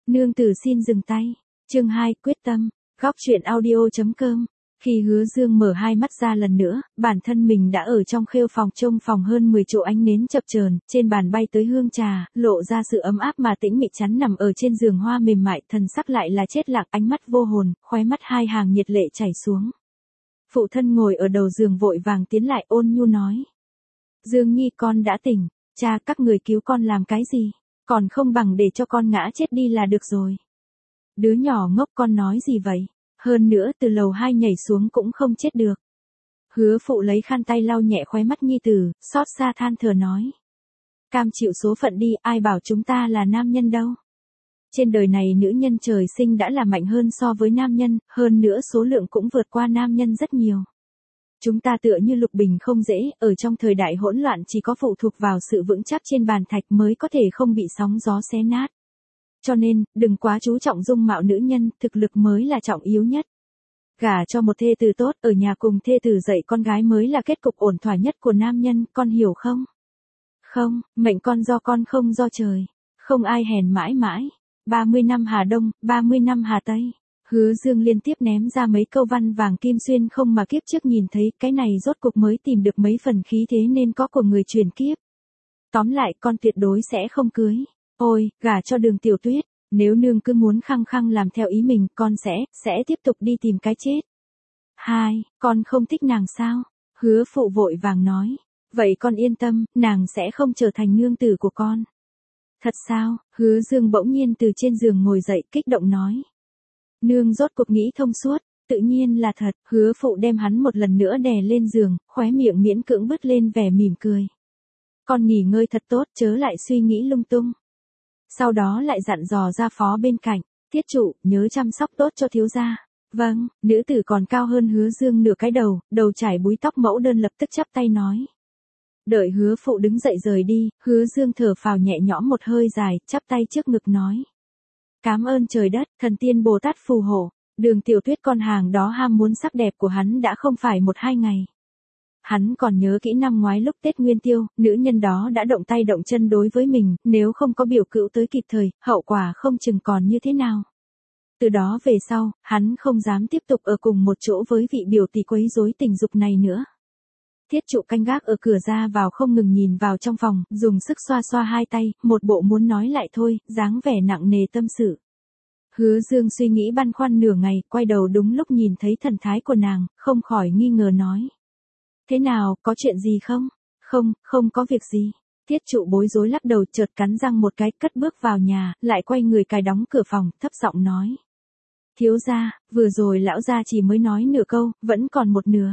Nương tử xin dừng tay. Chương 2, quyết tâm. Góc truyện audio.com. Khi Hứa Dương mở hai mắt ra lần nữa, bản thân mình đã ở trong khêu phòng trông phòng hơn 10 chỗ ánh nến chập chờn, trên bàn bay tới hương trà, lộ ra sự ấm áp mà tĩnh mịch chắn nằm ở trên giường hoa mềm mại, thần sắc lại là chết lặng, ánh mắt vô hồn, khóe mắt hai hàng nhiệt lệ chảy xuống. Phụ thân ngồi ở đầu giường vội vàng tiến lại ôn nhu nói: Dương Nhi, con đã tỉnh, cha các người cứu con làm cái gì, còn không bằng để cho con ngã chết đi là được rồi. Đứa nhỏ ngốc, con nói gì vậy? Hơn nữa từ lầu 2 nhảy xuống cũng không chết được. Hứa phụ lấy khăn tay lau nhẹ khóe mắt nhi tử, xót xa than thở nói: Cam chịu số phận đi, ai bảo chúng ta là nam nhân đâu. Trên đời này nữ nhân trời sinh đã là mạnh hơn so với nam nhân, hơn nữa số lượng cũng vượt qua nam nhân rất nhiều. Chúng ta tựa như lục bình không dễ, ở trong thời đại hỗn loạn chỉ có phụ thuộc vào sự vững chắc trên bàn thạch mới có thể không bị sóng gió xé nát. Cho nên, đừng quá chú trọng dung mạo nữ nhân, thực lực mới là trọng yếu nhất. Gả cho một thê tử tốt, ở nhà cùng thê tử dạy con gái mới là kết cục ổn thỏa nhất của nam nhân, con hiểu không? Không, mệnh con do con không do trời. Không ai hèn mãi mãi. 30 năm Hà Đông, 30 năm Hà Tây. Hứa Dương liên tiếp ném ra mấy câu văn vàng kim xuyên không mà kiếp trước nhìn thấy, cái này rốt cục mới tìm được mấy phần khí thế nên có của người truyền kiếp. Tóm lại, con tuyệt đối sẽ không cưới. Ôi, gả cho Đường Tiểu Tuyết, nếu nương cứ muốn khăng khăng làm theo ý mình, con sẽ tiếp tục đi tìm cái chết. Hai, con không thích nàng sao? Hứa phụ vội vàng nói. Vậy con yên tâm, nàng sẽ không trở thành nương tử của con. Thật sao? Hứa Dương bỗng nhiên từ trên giường ngồi dậy, kích động nói. Nương rốt cuộc nghĩ thông suốt, tự nhiên là thật. Hứa phụ đem hắn một lần nữa đè lên giường, khóe miệng miễn cưỡng bứt lên vẻ mỉm cười. Con nghỉ ngơi thật tốt, chớ lại suy nghĩ lung tung. Sau đó lại dặn dò ra phó bên cạnh, Tiết trụ, nhớ chăm sóc tốt cho thiếu gia. Vâng, nữ tử còn cao hơn Hứa Dương nửa cái đầu trải búi tóc mẫu đơn lập tức chắp tay nói. Đợi Hứa phụ đứng dậy rời đi, Hứa Dương thở phào nhẹ nhõm một hơi dài, chắp tay trước ngực nói. Cám ơn trời đất, thần tiên Bồ Tát phù hộ, Đường Tiểu Tuyết con hàng đó ham muốn sắc đẹp của hắn đã không phải 1-2 ngày. Hắn còn nhớ kỹ năm ngoái lúc Tết Nguyên Tiêu, nữ nhân đó đã động tay động chân đối với mình, nếu không có biểu cữu tới kịp thời, hậu quả không chừng còn như thế nào. Từ đó về sau, hắn không dám tiếp tục ở cùng một chỗ với vị biểu tỷ quấy rối tình dục này nữa. Thiết trụ canh gác ở cửa ra vào không ngừng nhìn vào trong phòng, dùng sức xoa xoa hai tay, một bộ muốn nói lại thôi, dáng vẻ nặng nề tâm sự. Hứa Dương suy nghĩ băn khoăn nửa ngày, quay đầu đúng lúc nhìn thấy thần thái của nàng, không khỏi nghi ngờ nói. Thế nào, có chuyện gì không? Không có việc gì. Tiết trụ bối rối lắc đầu, chợt cắn răng một cái, cất bước vào nhà, lại quay người cài đóng cửa phòng, thấp giọng nói. Thiếu gia, vừa rồi lão gia chỉ mới nói nửa câu, vẫn còn một nửa.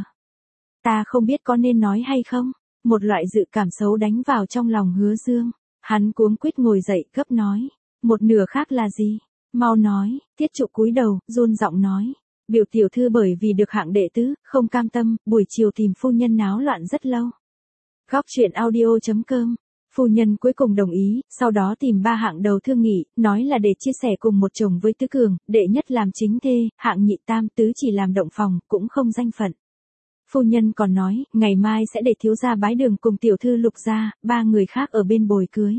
Ta không biết có nên nói hay không? Một loại dự cảm xấu đánh vào trong lòng Hứa Dương. Hắn cuống quýt ngồi dậy, gấp nói. Một nửa khác là gì? Mau nói. Tiết trụ cúi đầu, run giọng nói. Biểu tiểu thư bởi vì được hạng đệ tứ, không cam tâm, buổi chiều tìm phu nhân náo loạn rất lâu. Góc truyện audio.com. Phu nhân cuối cùng đồng ý, sau đó tìm 3 hạng đầu thương nghị, nói là để chia sẻ cùng một chồng với tứ cường, đệ nhất làm chính thê, hạng nhị tam tứ chỉ làm động phòng, cũng không danh phận. Phu nhân còn nói, ngày mai sẽ để thiếu gia bái đường cùng tiểu thư Lục gia, 3 người khác ở bên bồi cưới.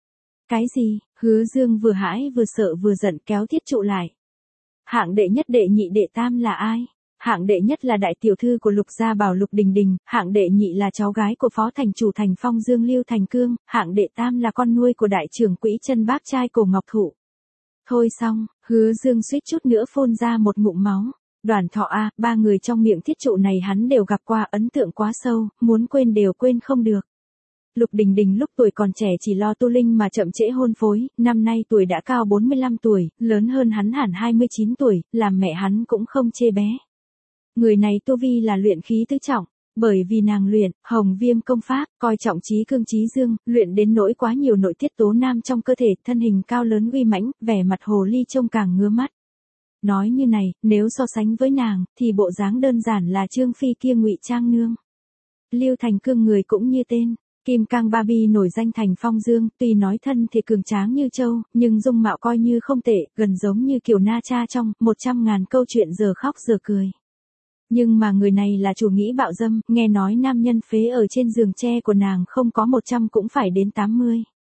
Cái gì? Hứa Dương vừa hãi vừa sợ vừa giận kéo Thiết trụ lại. Hạng đệ nhất đệ nhị đệ tam là ai? Hạng đệ nhất là đại tiểu thư của Lục gia Bảo Lục Đình Đình, hạng đệ nhị là cháu gái của phó thành chủ Thành Phong Dương Lưu Thành Cương, hạng đệ tam là con nuôi của đại trưởng quỹ Chân Bác trai Cổ Ngọc Thụ. Thôi xong, Hứa Dương suýt chút nữa phun ra một ngụm máu. Đoàn Thọ a, 3 người trong miệng Thiết trụ này hắn đều gặp qua, ấn tượng quá sâu, muốn quên đều quên không được. Lục Đình Đình lúc tuổi còn trẻ chỉ lo tu linh mà chậm trễ hôn phối, năm nay tuổi đã cao 45 tuổi, lớn hơn hắn hẳn 29 tuổi, làm mẹ hắn cũng không chê bé. Người này tu vi là luyện khí tứ trọng, bởi vì nàng luyện Hồng Viêm công pháp, coi trọng trí cương trí dương, luyện đến nỗi quá nhiều nội tiết tố nam trong cơ thể, thân hình cao lớn uy mãnh, vẻ mặt hồ ly trông càng ngứa mắt. Nói như này, nếu so sánh với nàng, thì bộ dáng đơn giản là Trương Phi kia ngụy trang nương. Lưu Thành Cương người cũng như tên. Kim Cang Barbie nổi danh Thành Phong Dương, tuy nói thân thì cường tráng như trâu, nhưng dung mạo coi như không tệ, gần giống như Kiều Na Cha trong 100.000 câu chuyện giờ khóc giờ cười. Nhưng mà người này là chủ nghĩ bạo dâm, nghe nói nam nhân phế ở trên giường tre của nàng không có 100 cũng phải đến 80.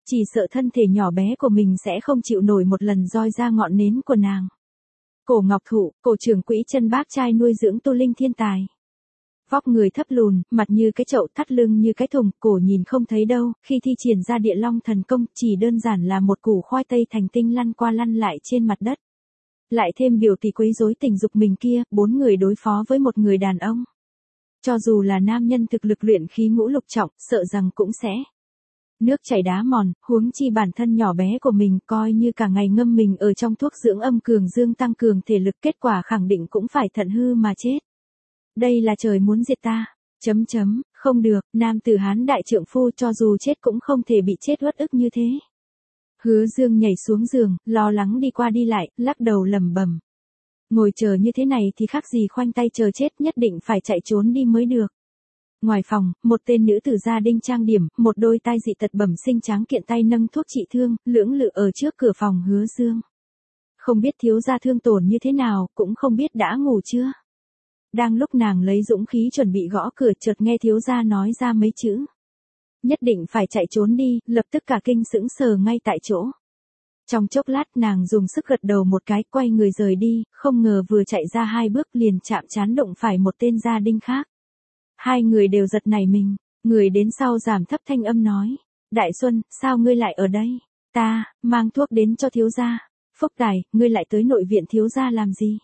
chỉ sợ thân thể nhỏ bé của mình sẽ không chịu nổi một lần roi ra ngọn nến của nàng. Cổ Ngọc Thụ, cổ trưởng quỹ chân bác trai nuôi dưỡng tu linh thiên tài. Vóc người thấp lùn, mặt như cái chậu, thắt lưng như cái thùng, cổ nhìn không thấy đâu, khi thi triển ra địa long thần công, chỉ đơn giản là một củ khoai tây thành tinh lăn qua lăn lại trên mặt đất. Lại thêm biểu tỷ quấy rối tình dục mình kia, 4 người đối phó với một người đàn ông. Cho dù là nam nhân thực lực luyện khí ngũ lục trọng, sợ rằng cũng sẽ nước chảy đá mòn, huống chi bản thân nhỏ bé của mình coi như cả ngày ngâm mình ở trong thuốc dưỡng âm cường dương tăng cường thể lực, kết quả khẳng định cũng phải thận hư mà chết. Đây là trời muốn diệt ta. Không được, nam tử Hán đại trượng phu cho dù chết cũng không thể bị chết uất ức như thế. Hứa Dương nhảy xuống giường, lo lắng đi qua đi lại, lắc đầu lẩm bẩm. Ngồi chờ như thế này thì khác gì khoanh tay chờ chết, nhất định phải chạy trốn đi mới được. Ngoài phòng, một tên nữ tử gia đinh trang điểm, một đôi tai dị tật bẩm sinh tráng kiện tay nâng thuốc trị thương, lưỡng lự ở trước cửa phòng Hứa Dương. Không biết thiếu gia thương tổn như thế nào, cũng không biết đã ngủ chưa. Đang lúc nàng lấy dũng khí chuẩn bị gõ cửa, chợt nghe thiếu gia nói ra mấy chữ. Nhất định phải chạy trốn đi, lập tức cả kinh sững sờ ngay tại chỗ. Trong chốc lát nàng dùng sức gật đầu một cái, quay người rời đi, không ngờ vừa chạy ra 2 bước liền chạm trán đụng phải một tên gia đinh khác. Hai người đều giật nảy mình, người đến sau giảm thấp thanh âm nói. Đại Xuân, sao ngươi lại ở đây? Ta, mang thuốc đến cho thiếu gia. Phúc Tài, ngươi lại tới nội viện thiếu gia làm gì?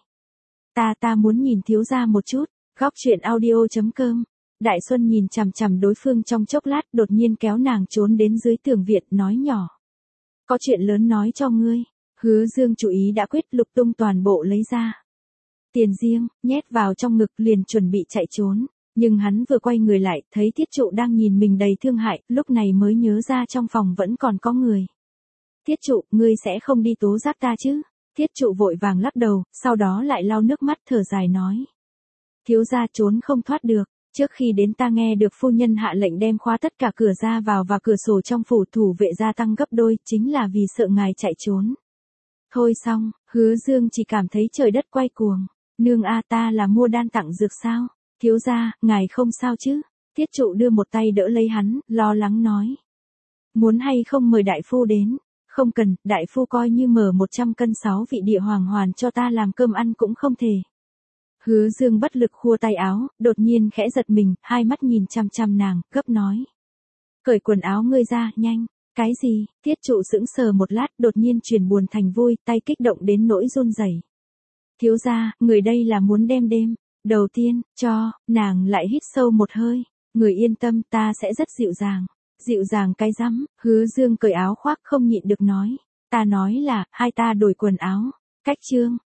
Ta muốn nhìn thiếu gia một chút. Góc truyện audio.com. Đại Xuân nhìn chằm chằm đối phương trong chốc lát, đột nhiên kéo nàng trốn đến dưới tường viện, nói nhỏ. Có chuyện lớn nói cho ngươi. Hứa Dương chủ ý đã quyết, lục tung toàn bộ lấy ra. Tiền riêng, nhét vào trong ngực liền chuẩn bị chạy trốn. Nhưng hắn vừa quay người lại, thấy Tiết Trụ đang nhìn mình đầy thương hại, lúc này mới nhớ ra trong phòng vẫn còn có người. Tiết Trụ, ngươi sẽ không đi tố giác ta chứ? Tiết Trụ vội vàng lắc đầu, sau đó lại lau nước mắt thở dài nói. Thiếu gia trốn không thoát được, trước khi đến ta nghe được phu nhân hạ lệnh đem khóa tất cả cửa ra vào và cửa sổ trong phủ, thủ vệ gia tăng gấp đôi, chính là vì sợ ngài chạy trốn. Thôi xong, Hứa Dương chỉ cảm thấy trời đất quay cuồng. Nương a, ta là mua đan tặng dược sao? Thiếu gia, ngài không sao chứ? Tiết Trụ đưa một tay đỡ lấy hắn, lo lắng nói. Muốn hay không mời đại phu đến? Không cần, đại phu coi như mở 100 cân 6 vị địa hoàng hoàn cho ta làm cơm ăn cũng không thể. Hứa Dương bất lực khua tay áo, đột nhiên khẽ giật mình, hai mắt nhìn chăm chăm nàng, gấp nói. Cởi quần áo ngươi ra, nhanh. Cái gì? Tiết Trụ sững sờ một lát, đột nhiên chuyển buồn thành vui, tay kích động đến nỗi run rẩy. Thiếu gia, người đây là muốn đem đêm. Đầu tiên, nàng lại hít sâu một hơi. Người yên tâm, ta sẽ rất dịu dàng. Dịu dàng cái rắm? Hứa Dương cởi áo khoác không nhịn được nói. Ta nói là, hai ta đổi quần áo. Cách chương.